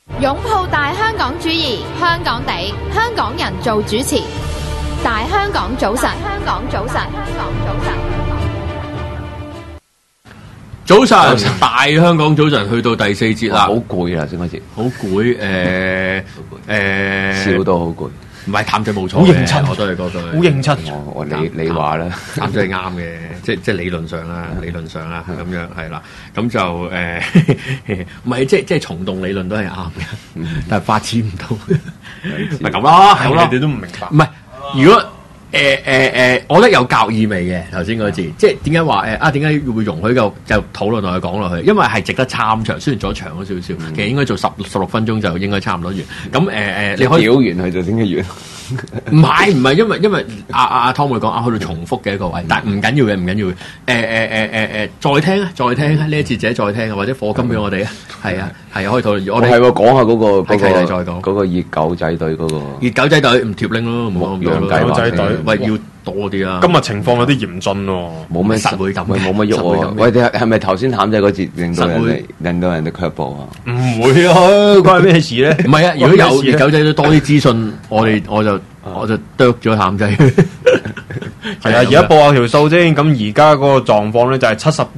擁抱大香港主義，香港地，香港人做主持。大香港早晨，香港早晨，香港早晨。 早晨，大香港早晨，去到第4節啦， 好攰啊！先開始， 好攰， 笑到好攰。 唔係譚仔冇錯， 好認真， 我都係覺得好認真。 你話啦， 譚仔係啱嘅，即係理論上啦，咁樣係啦，咁就唔係即係蟲洞理論都係啱嘅，但係發展唔到，咪咁咯，係咯， 你哋都唔明白。 唔係如果。我覺得有教意味嘅頭先嗰字，即係點解話點解會容許就討論落去講落去？因為係值得參長，雖然咗長咗少少，其實應該做16分鐘就應該差唔多完。咁你可以表完佢就先至完。 唔係，因為阿湯會講去到重複嘅一個位，但係唔緊要嘅。再聽呢一節者再聽，或者課金俾我哋啊，係啊，可以討論。我哋講下嗰個再講嗰個熱狗仔隊嗰個熱狗仔隊唔貼拎咯，冇咁多熱狗仔隊。 喂，要多啲啊！ 今日情況有啲嚴峻喎， 冇咩實會咁， 冇乜喐喎。喂，係咪頭先譚仔嗰節令到人哋卻步啊？ 唔會啊，關咩事咧？ 唔係啊，如果有熱狗仔都多啲資訊，我就剁咗譚仔。 係啊，而家報下條數先。咁而家嗰個狀況咧就係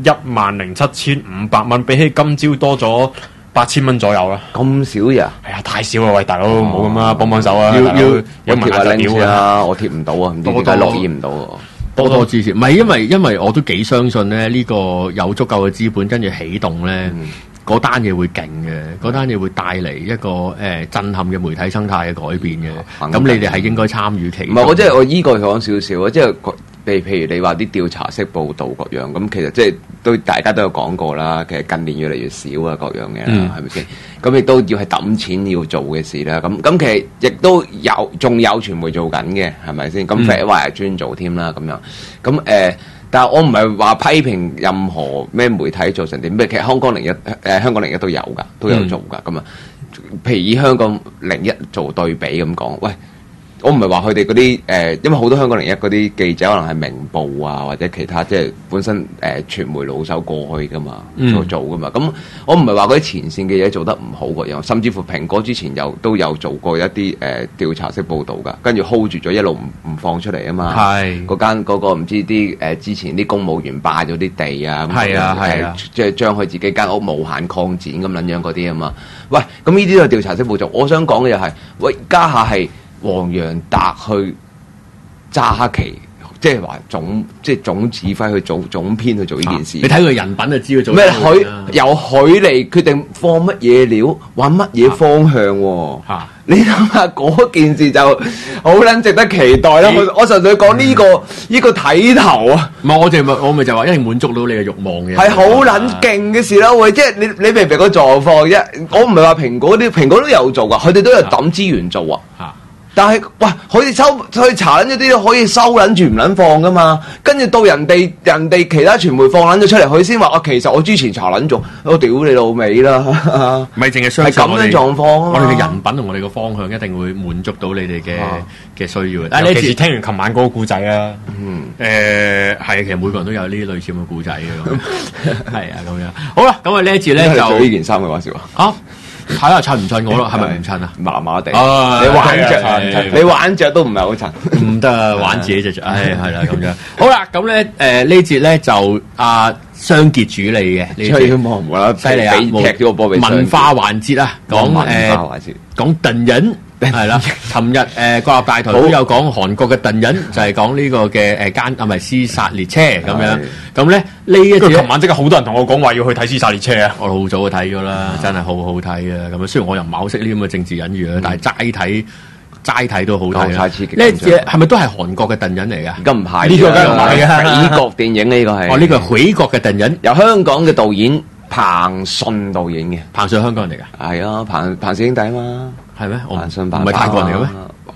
717500蚊，比起今朝多咗8000蚊左右啦。 咁少呀？ 係啊，太少啊！喂，大佬冇咁啦，幫手啊！ 要有埋下表啊！我貼唔到啊，唔知點解落意唔到喎。 多支持，唔係因為我都幾相信咧，呢個有足夠嘅資本跟住起動咧。嗰單嘢會勁嘅，嗰單嘢會帶嚟一個震撼嘅媒體生態嘅改變嘅。咁你哋係應該參與其中。 唔係，即係我依個講少少啊，即係譬如你話啲調查式報導各樣，咁其實即係都大家都有講過啦。其實近年越嚟越少啊，各樣嘅啦，係咪先？咁亦都要係揼錢要做嘅事啦。咁其實亦都仲有傳媒做緊嘅，係咪先？咁肥話係專做添啦，咁樣咁但係我唔係話批評任何咩媒體做成點，咩其實香港01都有㗎，都有做㗎咁啊。譬如以香港01做對比咁講，喂，我唔係話佢哋嗰啲因為好多香港01嗰啲記者可能係明報啊或者其他即係本身傳媒老手過去㗎嘛，做㗎嘛。咁我唔係話嗰啲前線嘅嘢做得唔好嗰樣，甚至乎蘋果之前都有做過一啲調查式報導㗎，跟住 hold 住咗一路唔放出嚟啊嘛。係嗰個唔知啲之前啲公務員霸咗啲地啊，係啊，即係將佢自己間屋無限擴展咁撚樣嗰啲啊嘛。喂，咁呢啲都係調查式報導。我想講嘅就係，喂，家下係黃洋達去揸旗，即係話總指揮去做總編去做呢件事。 你睇佢人品就知佢做咩？由佢嚟決定放乜嘢料，玩乜嘢方向喎。你諗下嗰件事就好撚值得期待啦！我純粹講呢個睇頭啊！ 唔係我咪就話一定滿足到你嘅慾望嘅， 係好撚勁嘅事啦！喂，即係你明唔明個狀況啫？我唔係話蘋果都有做噶，佢哋都有抌資源做啊。但係，喂，可以去查撚咗啲可以收撚住唔撚放噶嘛？跟住到人哋其他傳媒放撚咗出嚟，佢先話其實我之前查撚咗，我屌你老味啦！ 唔係淨係相信係咁樣狀況啊！ 我哋嘅人品同我哋嘅方向一定會滿足到你哋嘅需要嘅。 尤其是聽完琴晚嗰個故仔啊， 係其實每個人都有呢啲類似咁嘅故仔嘅，係啊咁樣。好啦，咁呢一節咧就呢件衫嘅話笑啊！ 睇下襯唔襯我咯，係咪唔襯啊？ 麻麻地，你玩着都唔係好襯， 唔得玩自己就着，係啦咁樣。好啦，咁咧呢節咧就雙傑主理嘅，呢節犀利啊！ 踢咗個波俾文化環節啊，講鄧忍。係啦，尋日國立大台都有講韓國嘅鄧忍，就係講呢個嘅屍殺列車咁樣。咁咧呢一節， 琴晚即刻好多人同我講話要去睇屍殺列車啊！ 我好早就睇咗啦，真係好好睇啊！咁樣雖然我又唔係好識呢啲咁嘅政治隱喻啦，但係齋睇都好睇。呢一節係咪都係韓國嘅鄧忍嚟㗎？ 而家唔係， 呢個梗係唔係嘅， 美國電影呢個係。 呢個係美國嘅鄧忍， 由香港嘅導演彭順導演嘅。 彭順香港人嚟㗎？ 係啊，彭氏兄弟啊嘛。 係咩？ 彭順唔係泰國人嚟嘅咩？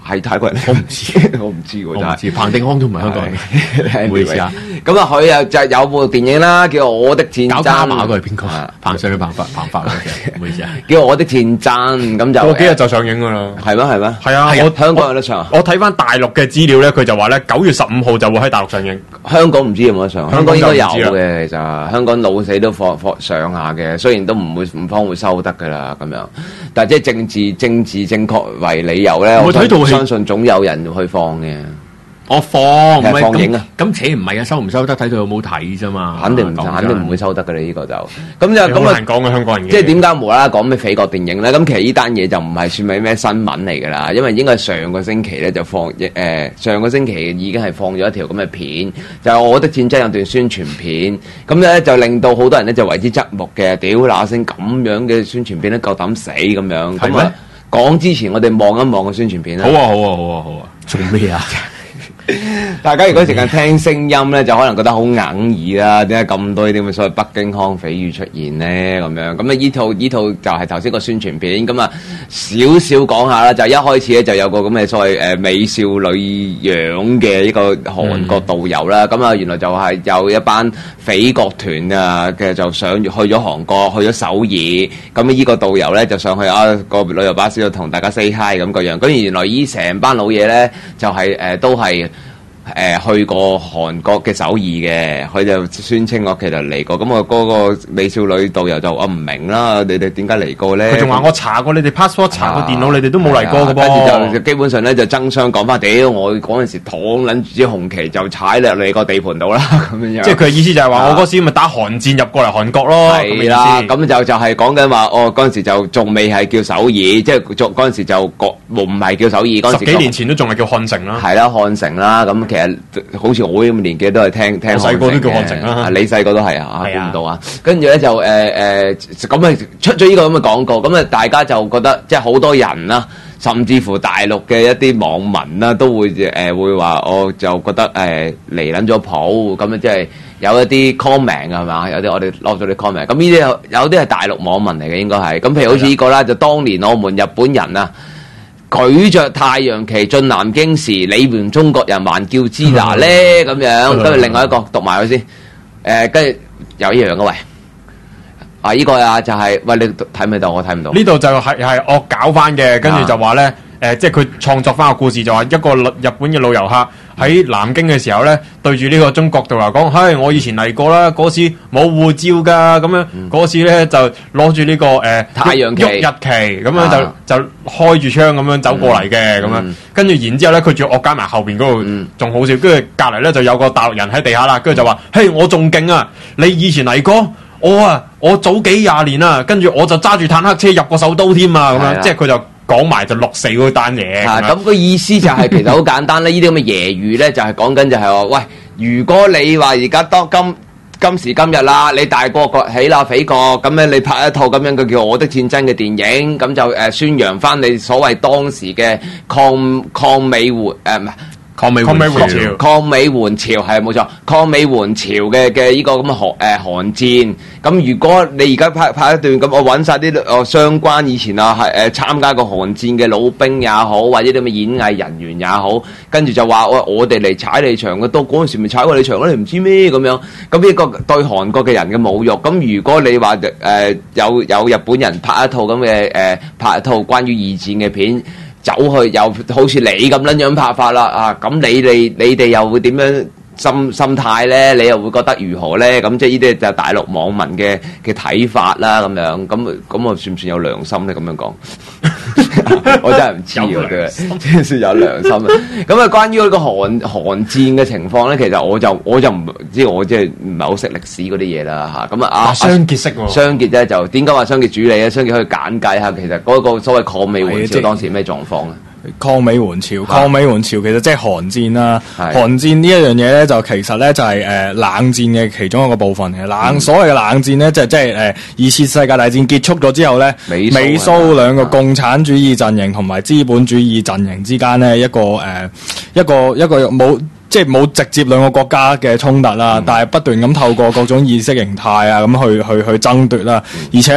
係泰國人， 我唔知， 我唔知喎， 我唔知。彭定康都唔係香港人，唔好意思啊。 咁啊，佢又就有部電影啦，叫《我的戰爭》。 搞卡馬嗰個係邊個？彭帥嘅彭發嘅，唔好意思啊。 叫《我的戰爭》，咁就過幾日就上映㗎啦。 係咩？ 係啊， 香港有得上。 我睇翻大陸嘅資料咧，佢就話咧9月15號就會喺大陸上映。 香港唔知有冇得上，香港應該有嘅，其實香港老死都放上下嘅，雖然都唔方會收得㗎啦咁樣，但係即係政治正確為理由咧，我相信總有人去放嘅。 我放映啊， 咁且唔係啊，收唔收得睇佢有冇睇啫嘛， 肯定唔會收得嘅啦，呢個就咁好難講嘅香港人。 即係點解無啦啦講咩匪國電影咧？咁其實呢單嘢就唔係算係咩新聞嚟㗎啦，因為應該係上個星期咧就上個星期已經係放咗一條咁嘅片，就係我的戰爭有段宣傳片，咁咧就令到好多人咧就為之側目嘅，屌嗱聲咁樣嘅宣傳片都夠膽死咁樣，咁啊講之前我哋望一望個宣傳片啦。 好啊，做咩啊？ 大家如果成日聽聲音咧，就可能覺得好哽耳啦。點解咁多呢啲咁嘅所謂北京腔匪語出現咧？咁樣咁啊，依套就係頭先個宣傳片。咁啊，少少講下啦。就一開始咧就有個咁嘅所謂美少女樣嘅一個韓國導遊啦。咁啊，原來就係有一班匪國團啊嘅就上去咗韓國，去咗首爾。咁呢個導遊咧就上去個旅遊巴士度同大家 say hi 咁個樣。咁原來依成班老嘢咧就係都係。去過韓國嘅首爾嘅，佢就宣稱我其實嚟過，咁我嗰個美少女導遊就我唔明啦，你哋點解嚟過咧？ 佢仲話我查過你哋 passport， 查過電腦，你哋都冇嚟過嘅噃。 跟住就基本上咧就爭相講翻，屌我嗰陣時躺撚住支紅旗就踩落你個地盤度啦，咁樣。 即係佢嘅意思就係話我嗰時咪打韓戰入過嚟韓國咯。 係啦，咁就係講緊話，嗰陣時就仲未係叫首爾，即係嗰陣時就唔係叫首爾，嗰陣時10幾年前都仲係叫漢城啦。 係啦，漢城啦，咁其實好似我咁嘅年紀都係聽我細個都叫漢城啦， 你細個都係啊，估唔到啊！跟住咧就咁啊出咗呢個咁嘅廣告，咁啊大家就覺得即係好多人啦，甚至乎大陸嘅一啲網民啦，都會會話，我就覺得嚟撚咗譜，咁啊即係有一啲 comment 係嘛，有啲我哋落咗啲 comment，咁呢啲有啲係大陸網民嚟嘅應該係，咁譬如好似呢個啦，就當年我們日本人啊。舉着太陽旗進南京時，你們中國人還叫支那咧咁樣，跟住另外一個讀埋佢先，跟住有一樣嘅喂，呢個啊就係喂你睇唔睇到？我睇唔到。 呢度就係惡搞翻嘅，跟住就話咧，即係佢創作翻個故事，就話一個日本嘅老遊客喺南京嘅時候咧，對住呢個中國導遊講：，嘿，我以前嚟過啦，嗰時冇護照噶，咁樣嗰時咧就攞住呢個太陽旗、 日旗，咁樣就開住槍咁樣走過嚟嘅，咁樣跟住然之後咧，佢仲惡加埋後邊嗰度仲好笑，跟住隔離咧就有個大陸人喺地下啦，跟住就話：，嘿，我仲勁啊！你以前嚟過，我早幾廿年啦，跟住我就揸住坦克車入過首都添啊，咁樣，即係佢就。講埋就6-4嗰單嘢， 咁個意思就係其實好簡單啦。呢啲咁嘅揶揄咧，就係講緊就係話，喂，如果你話而家當今時今日啦，你大國崛起啦，匪國咁樣，你拍一套咁樣嘅叫《我的戰爭》嘅電影，咁就宣揚翻你所謂當時嘅抗美援抗美援朝係冇錯，抗美援朝嘅呢個咁嘅韓戰。咁如果你而家拍一段咁，我揾晒啲相關以前參加過韓戰嘅老兵也好，或者啲咁嘅演藝人員也好，跟住就話我哋嚟踩你場嘅，都嗰陣時咪踩過你場咯，你唔知咩咁樣？咁呢個對韓國嘅人嘅侮辱。咁如果你話有日本人拍一套咁嘅拍一套關於二戰嘅片。走去又好似你咁樣拍法啦咁你哋又會點樣心態咧？你又會覺得如何咧？咁即係呢啲就大陸網民嘅睇法啦，咁樣咁我算唔算有良心咧？咁樣講，我真係唔知喎，真係算有良心啊！咁啊，關於呢個韓戰嘅情況咧，其實我就唔知，我即係唔係好識歷史嗰啲嘢啦嚇。咁雙傑識喎， 雙傑咧就點解話雙傑主理咧？雙傑可以簡介下其實嗰個所謂抗美援朝當時咩狀況咧？ 抗美援朝其實即係韓戰啦。韓戰呢一樣嘢咧，就其實咧就係冷戰嘅其中一個部分嘅。所謂嘅冷戰咧，即係二次世界大戰結束咗之後咧，美蘇兩個共產主義陣營同埋資本主義陣營之間咧一個冇。即係冇直接兩個國家嘅衝突啦，但係不斷咁透過各種意識形態啊咁去爭奪啦，而且咧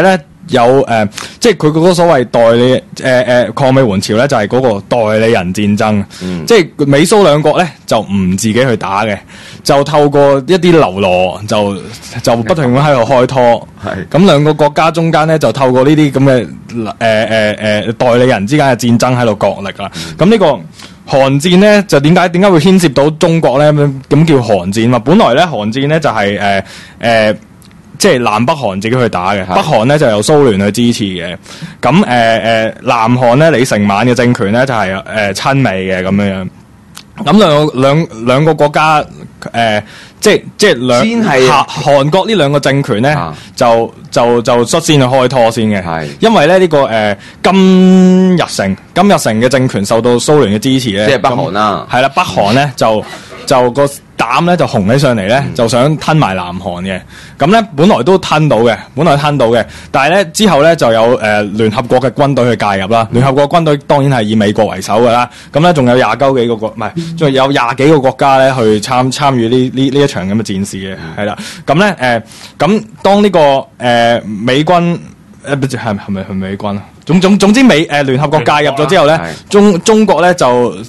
即係佢嗰個所謂代理抗美援朝咧，就係嗰個代理人戰爭。即係美蘇兩國咧就唔自己去打嘅，就透過一啲流羅就不停咁喺度開拖。咁兩個國家中間咧就透過呢啲咁嘅代理人之間嘅戰爭喺度角力啦。咁呢個韓戰咧就點解會牽涉到中國咧？咁叫韓戰嘛。本來咧韓戰咧就係即係南北韓自己去打嘅，北韓咧就由蘇聯去支持嘅。咁南韓咧李承晚嘅政權咧就係親美嘅咁樣。咁兩個國家即係韓國呢兩個政權咧就率先去開拖先嘅。因為咧呢個金日成嘅政權受到蘇聯嘅支持咧， 即係北韓啦。 係啦，北韓咧就個膽咧就紅起上嚟咧，就想吞埋南韓嘅。咁咧本來都吞到嘅，但係咧之後咧就有聯合國嘅軍隊去介入啦。聯合國軍隊當然係以美國為首噶啦。咁咧仲有廿幾個國家咧去參與呢一場咁嘅戰事嘅，係啦。咁咧咁當呢個美軍係咪美軍啊？總之聯合國介入咗之後咧，中國咧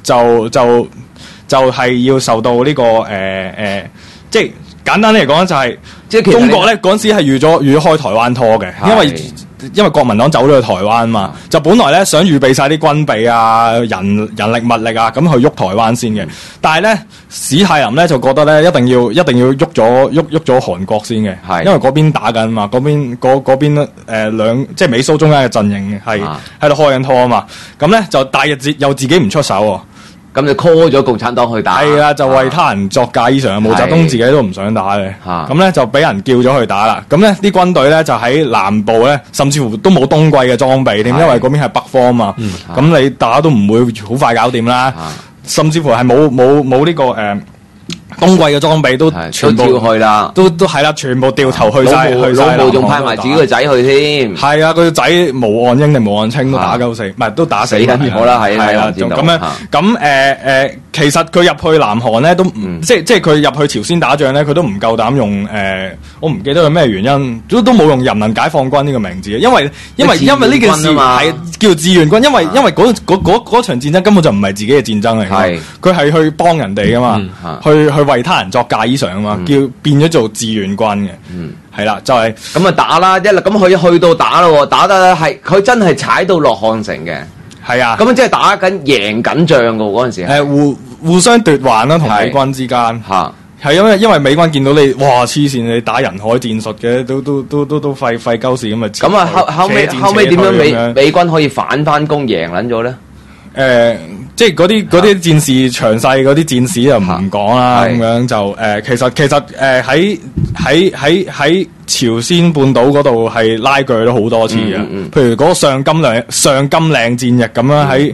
就係要受到呢個即係簡單嚟講就係，即係中國咧嗰陣時係預咗開台灣拖嘅，因為國民黨走咗去台灣嘛，就本來咧想預備晒啲軍備啊、人力物力啊，咁去喐台灣先嘅。但係咧史太林咧就覺得咧一定要喐咗韓國先嘅，因為嗰邊打緊嘛，嗰邊即係美蘇中間嘅陣營係喺度開緊拖啊嘛，咁咧就大日子又自己唔出手喎。 咁就 call 咗共產黨去打， 係啊，就為他人作嫁衣裳。毛澤東自己都唔想打嘅，咁咧就俾人叫咗去打啦。咁咧啲軍隊咧就喺南部咧，甚至乎都冇冬季嘅裝備添，因為嗰邊係北方啊嘛。咁你打都唔會好快搞掂啦，甚至乎係冇呢個冬季嘅裝備都全部去啦， 都係啦，全部掉頭去晒。 老毛仲派埋自己個仔去添。 係啊，佢個仔毛岸英定毛岸青都打鳩死，唔係都打死緊好啦，係啦，咁樣咁其實佢入去南韓咧都即係佢入去朝鮮打仗咧，佢都唔夠膽用我唔記得佢咩原因，都冇用人民解放軍呢個名字，因為呢件事係叫志願軍，因為嗰場戰爭根本就唔係自己嘅戰爭嚟嘅，佢係去幫人哋噶嘛，去為他人作嫁衣裳啊嘛，叫變咗做志願軍嘅，係啦，就係咁啊打啦，咁佢去到打咯，打得係佢真係踩到落漢城嘅， 係啊， 咁即係打緊贏緊仗噶嗰陣時， 互相奪還啦，同美軍之間係因為美軍見到你哇黐線，你打人海戰術嘅，都廢鳩事咁啊！ 咁啊後尾點樣美軍可以反翻攻贏撚咗咧？ 即係嗰啲戰事詳細嗰啲戰史就唔講啦，咁樣就其實喺朝鮮半島嗰度係拉鋸咗好多次嘅，譬如嗰個上甘嶺戰役咁樣，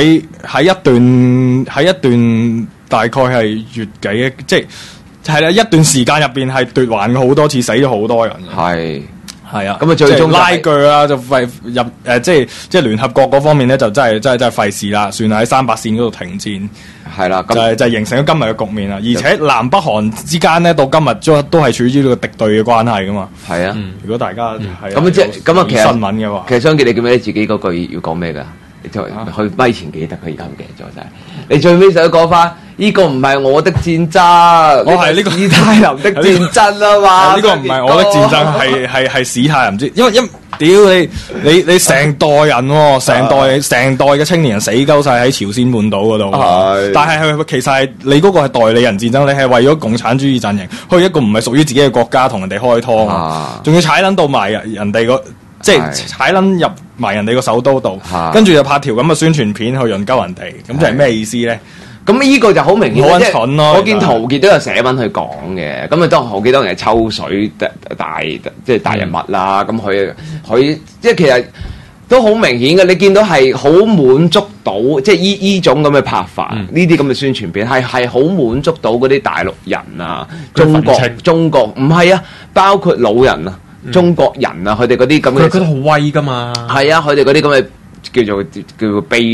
喺一段大概係月幾嘅，即係啦，一段時間入邊係奪還咗好多次，死咗好多人。係啊，咁啊最終拉鋸啦，就費入即係聯合國嗰方面咧，就真係費事啦，算係喺300線嗰度停戰。係啦，就形成咗今日嘅局面啦。而且南北韓之間咧，到今日都係處於呢個敵對嘅關係噶嘛。係啊，如果大家係咁即係咁啊，其實新聞嘅話， 其實張傑，你記唔記得自己嗰句要講咩㗎？你去咪前記得，佢而家唔記得咗真係。你最尾想講翻，呢個唔係我的戰爭， 我係呢個史太林的戰爭啊嘛。 呢個唔係我的戰爭，係史太林之，因為屌你成代人喎，成代嘅青年人死鳩晒喺朝鮮半島嗰度。但係其實係你嗰個係代理人戰爭，你係為咗共產主義陣營去一個唔係屬於自己嘅國家同人哋開拖，仲要踩撚到埋人哋個。即係踩撚入埋人哋個首都度，跟住就拍條咁嘅宣傳片去潤鳩人哋，咁就係咩意思咧？咁呢個就好明顯，好蠢咯！我見陶傑都有寫文去講嘅，咁啊當陶傑當然係抽水即係大人物啦。咁佢即係其實都好明顯嘅，你見到係好滿足到，即係依種咁嘅拍法，呢啲咁嘅宣傳片係好滿足到嗰啲大陸人啊，中國唔係啊，包括老人啊。中國人啊，佢哋嗰啲咁嘅， 佢覺得好威噶嘛。 係啊，佢哋嗰啲咁嘅叫做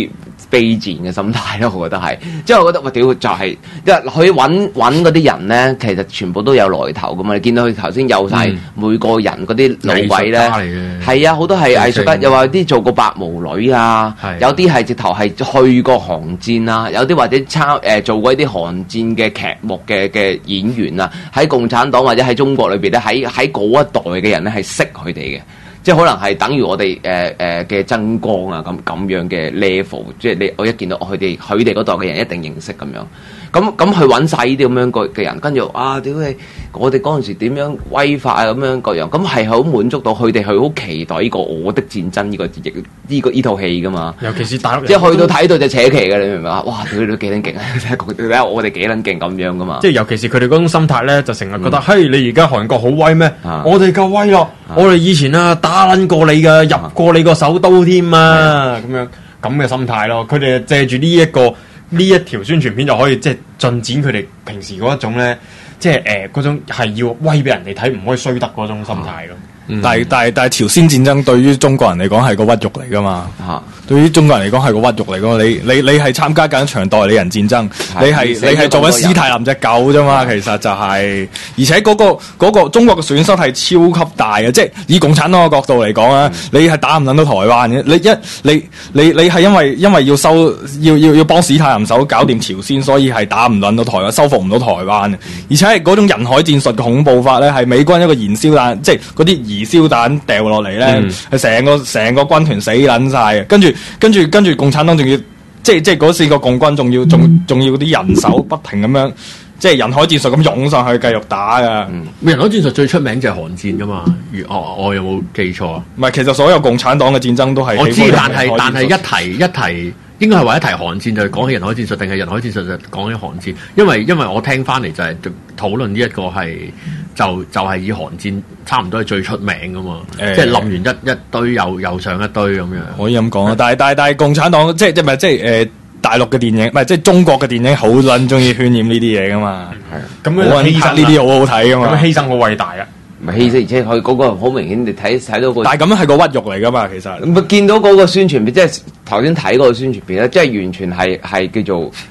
卑賤嘅心態咯，我覺得係，即係我覺得我屌就係，因為佢揾嗰啲人咧，其實全部都有來頭噶嘛。你見到佢頭先有晒每個人嗰啲老位咧，係啊，好多係藝術家，又話啲做過白毛女啊，有啲係直頭係去過韓戰啊，有啲或者做過一啲韓戰嘅劇目嘅演員啊，喺共產黨或者喺中國裏邊咧，喺嗰一代嘅人咧係識佢哋嘅。即係可能係等於我哋嘅增光啊咁樣嘅 level， 即係我一見到佢哋嗰代嘅人一定認識咁樣。咁去揾晒呢啲咁樣嘅人，跟住啊屌你！我哋嗰陣時點樣威法啊咁樣各樣，咁係好滿足到佢哋係好期待呢個我的戰爭呢套戲噶嘛。尤其是大陸人，即係去到睇到就扯旗嘅，你明唔明啊？哇！屌你都幾撚勁啊！睇下我哋幾撚勁咁樣噶嘛。 即係尤其是佢哋嗰種心態咧，就成日覺得，嘿，你而家韓國好威咩？我哋夠威咯！我哋以前啊打撚過你㗎，入過你個首都添啊！咁嘅心態咯，佢哋借住呢一條宣傳片就可以即係進展佢哋平時嗰一種咧，即係嗰種係要威俾人哋睇，唔可以衰得嗰種心態咯。 但係朝鮮戰爭對於中國人嚟講係個屈辱嚟噶嘛？對於中國人嚟講係個屈辱嚟噶嘛？你係參加緊一場代理人戰爭，你係做緊史泰林隻狗啫嘛？其實就係，而且嗰個中國嘅損失係超級大嘅，即係以共產黨嘅角度嚟講啊，你係打唔撚到台灣嘅，你係因為要幫史泰林手搞掂朝鮮，所以係打唔撚到台灣，收復唔到台灣嘅，而且係嗰種人海戰術嘅恐怖法咧，係美軍一個燃燒彈，即係嗰啲燃燒彈掉落嚟咧，係成個軍團死撚晒嘅，跟住共產黨仲要即係嗰4個共軍仲要啲人手不停咁樣，即係人海戰術咁湧上去繼續打噶。 人海戰術最出名就係韓戰噶嘛？我有冇記錯啊？ 唔係，其實所有共產黨嘅戰爭都係我知，但係一提。應該係話一提韓戰就係講起人海戰術，定係人海戰術就講起韓戰？因為我聽翻嚟就係討論呢一個係就係以韓戰差唔多係最出名噶嘛，即係冧完一堆又上一堆咁樣。 可以咁講啊，但係共產黨即係大陸嘅電影，唔係即係中國嘅電影好撚中意渲染呢啲嘢噶嘛。係咁樣犧牲呢啲好好睇噶嘛， 咁犧牲好偉大啊！ 唔係犧牲，而且佢嗰個好明顯，你睇到個。 但係咁樣係個屈辱嚟噶嘛，其實。 咁見到嗰個宣傳片，即係頭先睇嗰個宣傳片咧，即係完全係叫做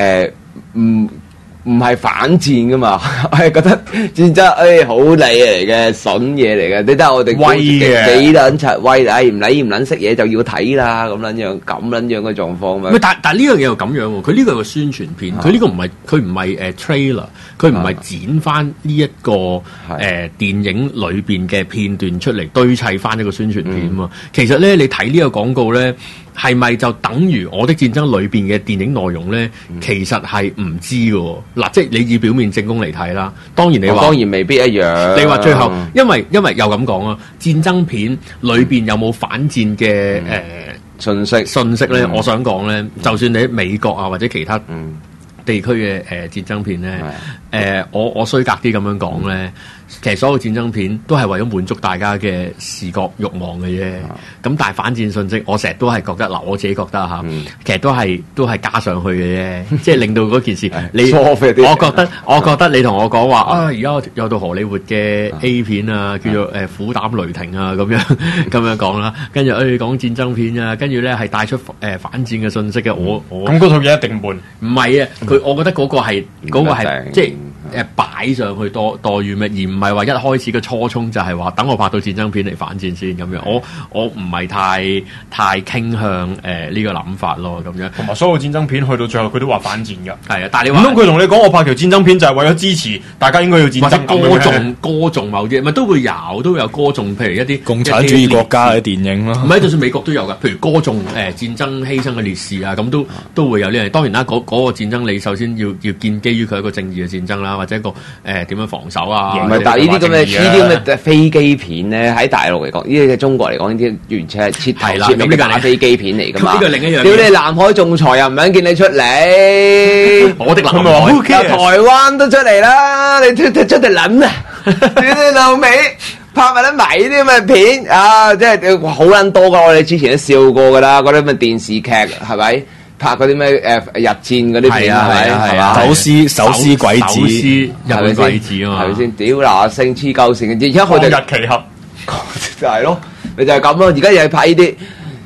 唔係反戰噶嘛，我係覺得戰爭好厲嚟嘅筍嘢嚟嘅，你睇下我哋威嘅幾撚柒威，唔撚識嘢就要睇啦，咁撚樣嘅狀況咩？ 但係呢樣嘢又咁樣喎，佢呢個係個宣傳片，佢呢個唔係trailer，佢唔係剪翻呢一個電影裏邊嘅片段出嚟堆砌翻一個宣傳片嘛。其實咧，你睇呢個廣告咧。係咪就等於我的戰爭裏邊嘅電影內容咧？其實係唔知嘅嗱，即係你以表面證供嚟睇啦。當然你話， 當然未必一樣。 你話最後，因為又咁講啊，戰爭片裏邊有冇反戰嘅信息咧？我想講咧，就算你喺美國啊或者其他地區嘅戰爭片咧，我衰格啲咁樣講咧。其實所有戰爭片都係為咗滿足大家嘅視覺慾望嘅啫。咁但係反戰信息，我成日都係覺得嗱，我自己覺得嚇，其實都係加上去嘅啫，即係令到嗰件事你。我覺得你同我講話啊，而家有套荷里活嘅 A 片啊，叫做《虎膽雷霆》啊，咁樣講啦。跟住講戰爭片啊，跟住咧係帶出反戰嘅信息嘅。我咁嗰套嘢一定悶。 唔係啊，我覺得嗰個係即係。擺上去待遇咩？而唔係話一開始嘅初衷就係話等我拍到戰爭片嚟反戰先咁樣。我唔係太傾向呢個諗法咯咁樣。 同埋所有戰爭片去到最後佢都話反戰㗎。 係啊，但係你話唔通佢同你講我拍條戰爭片就係為咗支持大家應該要戰爭歌頌某啲，咪都會有歌頌，譬如一啲共產主義國家嘅電影咯。 唔係，就算美國都有㗎。譬如歌頌戰爭犧牲嘅烈士啊，咁都會有呢樣。當然啦，嗰個戰爭你首先要建基於佢一個正義嘅戰爭啦。或者一個點樣防守啊？ 唔係，但係呢啲咁嘅飛機片咧，喺大陸嚟講，呢啲喺中國嚟講，呢啲完全係徹頭徹尾嘅打飛機片嚟㗎嘛。呢個另一樣。屌你南海仲裁又唔想見你出嚟， 我的南海有台灣都出嚟啦，你出嚟撚啊！你老味拍埋得埋呢啲咁嘅片啊，即係好撚多㗎。我哋之前都笑過㗎啦，嗰啲咁嘅電視劇係咪？拍嗰啲咩日戰嗰啲片啊，係嘛？ 手撕鬼子， 日本鬼子啊嘛， 係咪先？屌嗱聲黐鳩線，而家佢哋日期合就係咯，你就係咁咯。而家又係拍呢啲，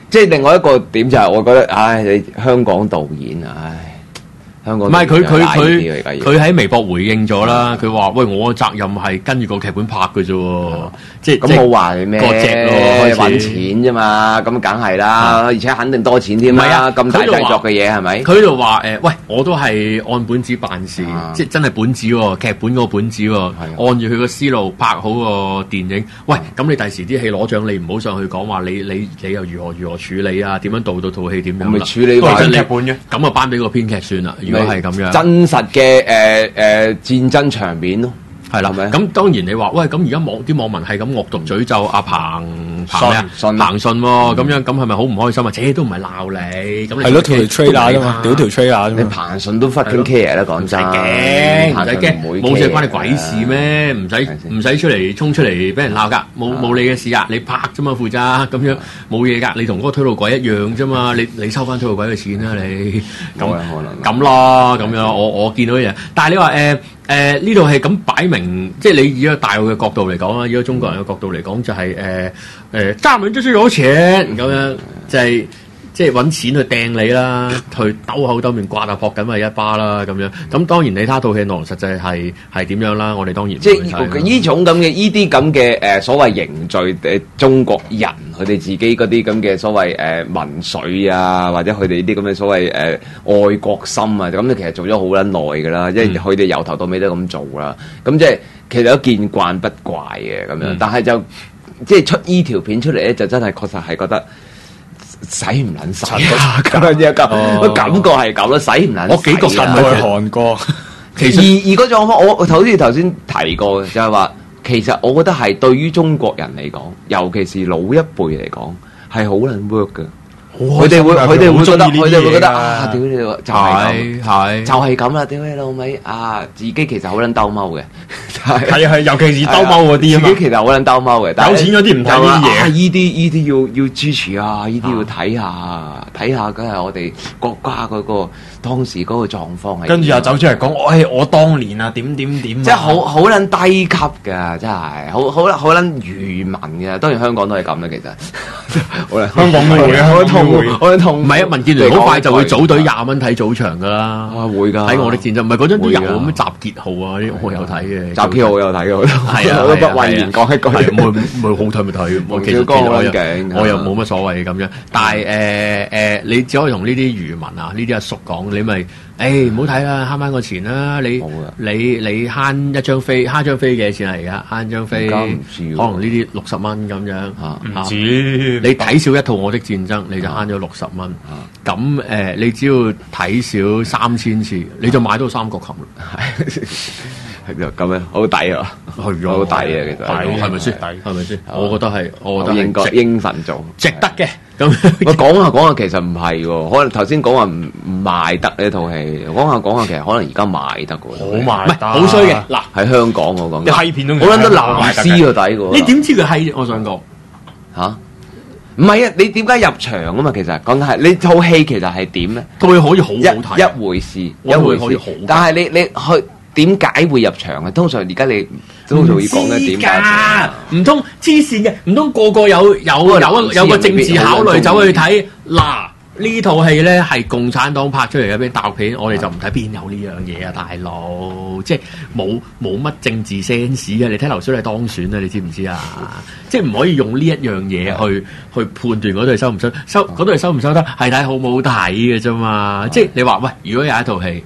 即係另外一個點就係，我覺得，你香港導演，香港唔係佢佢喺微博回應咗啦，佢話：喂，我嘅責任係跟住個劇本拍嘅啫喎，即係咁冇話你咩？ 個隻揾錢啫嘛，咁梗係啦，而且肯定多錢添啦，咁大製作嘅嘢係咪？ 佢就話喂，我都係按本子辦事，即係真係本子喎，劇本個本子喎，按住佢個思路拍好個電影。喂，咁你第時啲戲攞獎，你唔好上去講話你又如何處理啊？點樣導到套戲點樣啦？ 咪處理埋劇本嘅， 咁啊頒俾個編劇算啦。如果係咁樣， 真實嘅戰爭場面咯， 係啦。咁當然你話喂，咁而家啲網民係咁惡毒詛咒阿彭信喎，咁樣咁係咪好唔開心啊？都唔係鬧你，咁係咯，條 trailer 啫嘛，屌條 trailer 啫嘛。 你彭信都 fucking care 啦，講真， 唔使驚，冇事關你鬼事咩？唔使衝出嚟俾人鬧㗎，冇你嘅事啊！你拍啫嘛，負責咁樣冇嘢㗎。你同嗰個推路鬼一樣啫嘛，你收翻推路鬼嘅錢啦，你咁啦，咁樣我見到嘢，但係你話呢度係咁擺明，即係你以一個大陸嘅角度嚟講啊，以一個中國人嘅角度嚟講，就係揸門就是有錢咁樣，即係揾錢去掟你啦，去兜口兜面刮下撲緊咪一巴啦咁樣。咁當然你睇套戲內容實際係點樣啦，我哋當然即係呢種咁嘅呢啲咁嘅所謂凝聚中國人佢哋自己嗰啲咁嘅所謂民粹啊，或者佢哋啲咁嘅所謂愛國心啊，咁其實做咗好撚耐㗎啦，因為佢哋由頭到尾都咁做啦。咁即係其實都見慣不怪嘅咁樣，但係就即係出呢條片出嚟咧，就真係確實係覺得。使唔撚使咁樣個感覺係咁咯，使唔撚。 我幾個神去韓國， 其實而嗰種我好似頭先提過嘅，就係話其實我覺得係對於中國人嚟講，尤其是老一輩嚟講，係好撚 work 嘅。佢哋會覺得啊，屌你就係咁啦，屌你老味啊！自己其實好撚兜踎嘅， 係尤其是兜踎嗰啲啊嘛， 自己其實好撚兜踎嘅，但有錢嗰啲唔睇呢啲嘢， 呢啲要支持啊，呢啲要睇下，梗係我哋國家嗰個當時嗰個狀況係。跟住又走出嚟講，我當年啊點，即係好撚低級㗎，真係好撚愚民嘅。當然香港都係咁啦，其實香港都會啊， 我痛， 唔係啊！民建聯好快就會組隊20蚊睇早場噶啦， 會㗎。 睇我哋戰爭，唔係嗰陣都有咁集結號啊，啲我有睇嘅。 集結號我有睇嘅， 係啊， 我都不諱言講一句， 冇好睇咪睇。我其實我又冇乜所謂咁樣，但係你只可以同呢啲漁民啊、呢啲阿叔講，你咪唔好睇啦，慳翻個錢啦。你慳一張飛，慳張飛幾錢啊？而家慳張飛，可能呢啲60蚊咁樣。 唔知你睇少一套我的戰爭，你就慳咗60蚊。咁你只要睇少3000次，你就買到三角琴啦。 係就咁樣，好抵啊！好抵啊！其實係咪先？係咪先？我覺得係，我覺得應該應份做， 值得嘅。咁我講下，其實唔係喎。可能頭先講話唔賣得呢套戲，講下，其實可能而家賣得喎。 好賣得， 好衰嘅。嗱， 喺香港我講， 啲片都我諗得藍絲個底喎。 你點知佢閪？我想講嚇。唔係啊！你點解入場啊嘛？其實講緊係你套戲其實係點咧？ 套戲可以好好睇一回事，一回事。但係你去點解會入場啊？通常而家你都會講緊點解？ 唔通黐線嘅？唔通個個有個政治考慮走去睇嗱？呢套戲咧係共產黨拍出嚟嘅邊大陸片，我哋就唔睇，邊有呢樣嘢啊，大佬！即係冇乜政治 sense 嘅。你睇劉小麗當選啊，你知唔知啊？即係唔可以用呢一樣嘢去判斷嗰對收唔收嗰對收唔收得，係睇好唔好睇嘅啫嘛。即係你話喂，如果有一套戲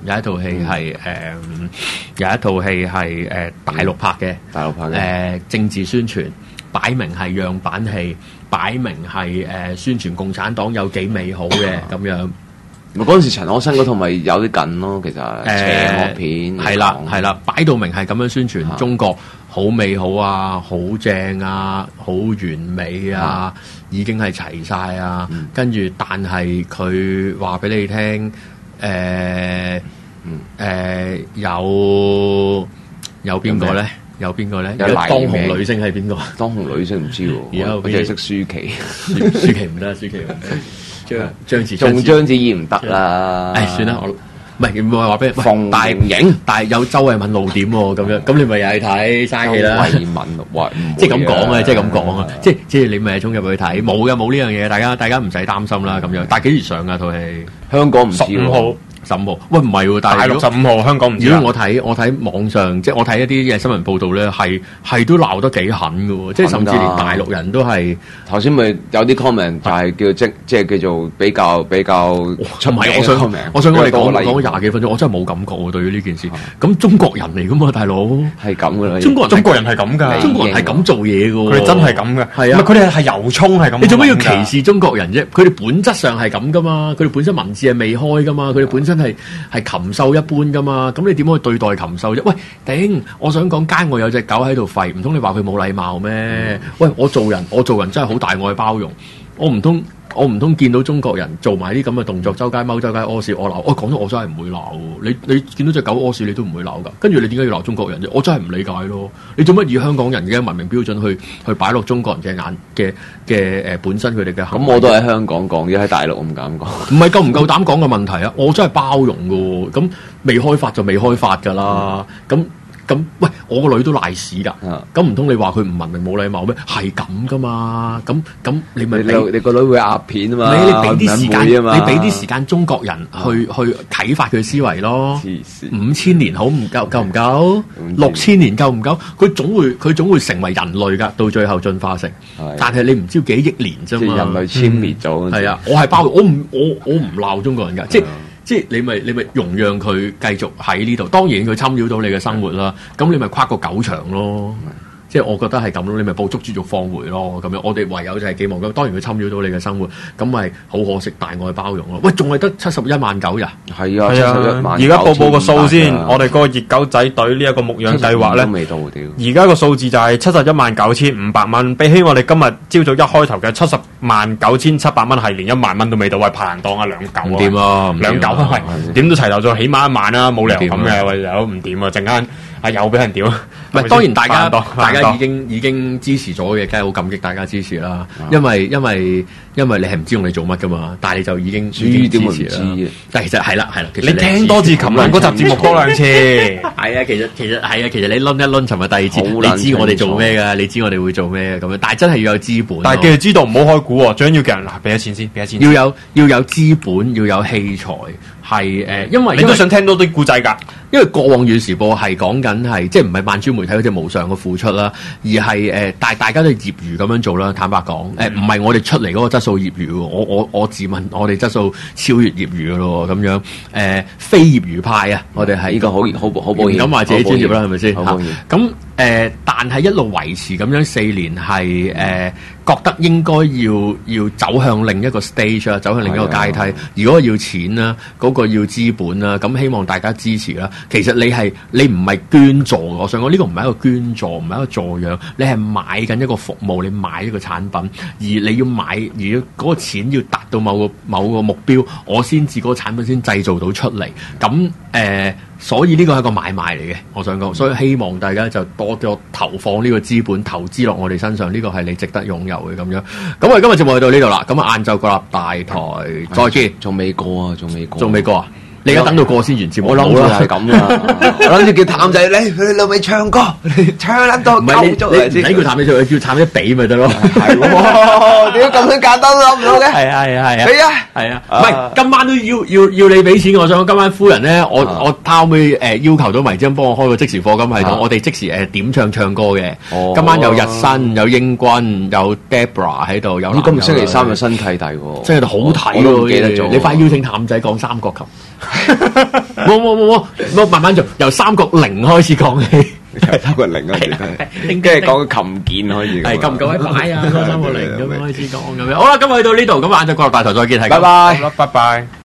係大陸拍嘅，政治宣傳擺明係樣板戲。擺明係宣傳共產黨有幾美好嘅咁樣。 嗰陣時陳可辛嗰套咪有啲近咯，其實邪惡片係啦，擺到明係咁樣宣傳中國好美好啊，好正啊，好完美啊，已經係齊晒啊。跟住但係佢話俾你聽，有邊個咧？有邊個咧？有當紅女星係邊個？ 當紅女星唔知喎，而家我淨係識舒淇。 舒淇唔得，舒淇張子怡唔得啦。算啦， 唔係話俾你， 馮但係有周慧敏露點喎，咁樣咁你咪又係睇嘥氣啦。 周慧敏即係咁講啊，即係咁講啊，即係你咪衝入去睇，冇呢樣嘢，大家唔使擔心啦咁樣。但係幾時上啊套戲？ 香港唔知 15號。 15號，喂唔係喎，但係大陸15號，香港唔知啦。 如果我睇網上，即係我睇一啲嘅新聞報道咧，係都鬧得幾狠嘅喎，即係甚至連大陸人都係。 頭先咪有啲 comment 就係即係叫做比較出名嘅 comment。 我想我哋講20幾分鐘，我真係冇感覺喎對於呢件事。咁中國人嚟噶嘛，大佬係咁噶啦。 中國人係咁㗎， 中國人係咁做嘢嘅喎。 佢哋真係咁嘅， 係啊， 佢哋係油葱係咁。 你做咩要歧視中國人啫？佢哋本質上係咁噶嘛，佢哋本身文字係未開噶嘛，佢哋本身係禽獸一般噶嘛，咁你點可以對待禽獸啫？喂，頂！我想講街外有隻狗喺度吠，唔通你話佢冇禮貌咩？喂，我做人真係好大愛包容，我唔通見到中國人做埋啲咁嘅動作，周街踎、周街屙屎，我鬧。我講咗，我真係唔會鬧。你見到隻狗屙屎，你都唔會鬧㗎。跟住你點解要鬧中國人啫？我真係唔理解咯。你做乜以香港人嘅文明標準去擺落中國人嘅本身佢哋嘅行為？ 咁我都喺香港講，而喺大陸我唔敢講。 唔係夠唔夠膽講嘅問題啊！我真係包容㗎喎。咁未開發就未開發㗎啦。咁，喂，我個女都賴屎㗎，咁唔通你話佢唔文明冇禮貌咩？係咁噶嘛，咁你咪你個女會壓片啊嘛， 你俾啲時間，你俾啲時間中國人去啟發佢思維咯。5000年好唔夠唔夠？6000年夠唔夠？佢總會成為人類㗎，到最後進化成。但係你唔知幾億年啫嘛。 人類殲滅咗。 係啊，我係包容，我唔鬧中國人㗎，即係你咪容讓佢繼續喺呢度，當然佢侵擾到你嘅生活啦。咁你咪跨個狗場咯。即係我覺得係咁咯，你咪捕捉豬肉放回咯咁樣。我哋唯有就係寄望咁。當然佢侵擾到你嘅生活，咁咪好可惜，大愛包容咯。喂，仲係得71萬狗呀？ 係啊，71萬。 而家報個數先，我哋個熱狗仔隊呢一個牧養計劃咧， 未到屌。 而家個數字就係719500蚊，比起我哋今日朝早一開頭嘅709700蚊，係連1萬蚊都未到。喂，拍檔啊，兩嚿啊， 掂啊 ，2嚿喂，點都齊頭咗，起碼1萬啦，冇理由咁嘅。喂，有唔掂啊？陣間又俾人屌。 唔係，當然大家已經支持咗嘅，梗係好感激大家支持啦。因為你係唔知用你做乜噶嘛，但係你就已經支持啦。但係其實係啦， 你聽多次琴日嗰集節目多2次。 係啊，其實你攆一攆尋日第2次，你知我哋做咩㗎？你知我哋會做咩咁樣？但係真係要有資本。 但係記住知道唔好開估喎，最緊要嘅人嗱，俾咗錢先，俾咗錢。 要有資本，要有器材，係因為你都想聽多啲故仔㗎。 因為過往《時報》係講緊係即係唔係萬專媒體嗰隻無上嘅付出啦，而係大家都係業餘咁樣做啦。坦白講，唔係我哋出嚟嗰個質素業餘喎。我自問我哋質素超越業餘嘅咯咁樣。非業餘派啊，我哋係呢個好保險。 咁話自己專業啦，係咪先？ 好保險。 咁但係一路維持咁樣4年係覺得應該要走向另一個 stage 啦，走向另一個階梯。如果要錢啦，嗰個要資本啦，咁希望大家支持啦。其實你唔係捐助，我想講呢個唔係一個捐助，唔係一個助養，你係買緊一個服務，你買一個產品，而你要買，而嗰個錢要達到某個目標，我先至嗰個產品先製造到出嚟。咁所以呢個係一個買賣嚟嘅，我想講，所以希望大家就多啲投放呢個資本，投資落我哋身上，呢個係你值得擁有嘅咁樣。咁我哋今日節目去到呢度啦，咁晏晝國立大台再見。 仲未過啊！ 你而家等到過先完節目， 我諗住係咁啦。我諗住叫譚仔你兩位唱歌，唱撚到夠足嚟先。 唔使叫譚仔唱，叫譚仔俾咪得咯。 係喎，點解咁樣簡單都諗唔到嘅？ 係啊， 俾啊！ 係啊，唔係今晚都要你俾錢。我想今晚夫人咧，我可唔可以要求到迷之音幫我開個即時課金系統？我哋即時點唱歌嘅。今晚有日新，有英軍，有 Debra 喺度，有今日星期3有新契弟喎， 真係好睇喎！ 我都唔記得咗。 你快邀請譚仔講三角琴。冇，慢慢做，由3角0開始講起。 3角0啊，跟住講琴鍵開始。 係夠唔夠位擺啊？3角0咁樣開始講咁樣。好啦，今日去到呢度，咁晏晝國立大台再見，係。 拜拜。 好啦，拜拜。